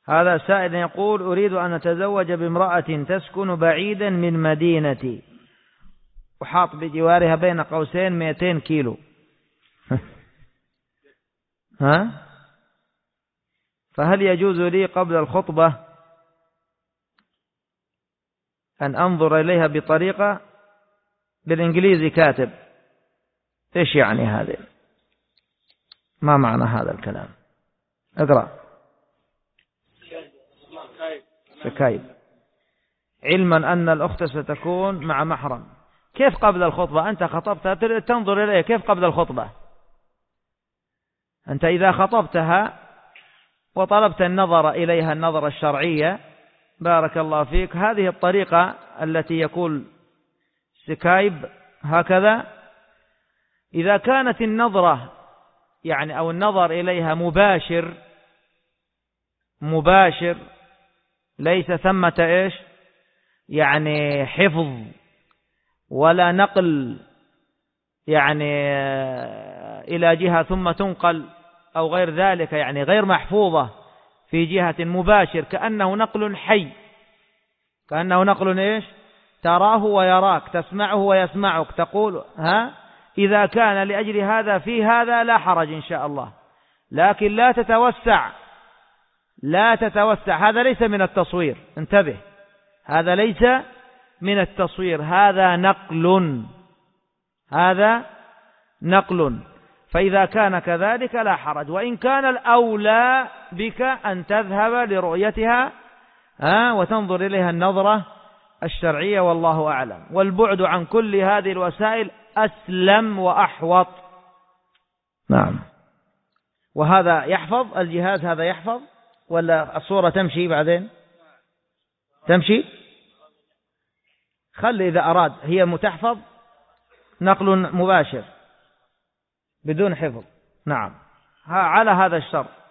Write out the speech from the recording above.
هذا سائل يقول: أريد أن أتزوج بامرأة تسكن بعيدا من مدينتي وحاط بجوارها بين قوسين 200 كيلو. فهل يجوز لي قبل الخطبة أن أنظر إليها بطريقة، بالإنجليزي كاتب، إيش يعني هذا؟ ما معنى هذا الكلام؟ اقرأ. سكايب. علما أن الأخت ستكون مع محرم. كيف قبل الخطبة؟ أنت خطبتها تنظر إليها، كيف قبل الخطبة؟ أنت إذا خطبتها وطلبت النظر إليها النظرة الشرعية، بارك الله فيك، هذه الطريقة التي يقول سكايب هكذا. إذا كانت النظرة يعني أو النظر إليها مباشر ليس ثمة إيش يعني حفظ ولا نقل يعني إلى جهة ثم تنقل أو غير ذلك، يعني غير محفوظة في جهة مباشر، كأنه نقل حي، كأنه نقل إيش تراه ويراك، تسمعه ويسمعك، تقول إذا كان لأجل هذا في هذا لا حرج إن شاء الله، لكن لا تتوسع. هذا ليس من التصوير، انتبه، هذا ليس من التصوير، هذا نقل. فإذا كان كذلك لا حرج، وإن كان الأولى بك أن تذهب لرؤيتها وتنظر إليها النظرة الشرعية، والله أعلم. والبعد عن كل هذه الوسائل أسلم وأحوط. نعم. وهذا يحفظ الجهاز، هذا يحفظ ولا الصورة تمشي بعدين؟ تمشي. خلي إذا أراد هي متحفظ، نقل مباشر بدون حفظ. نعم، على هذا الشرط.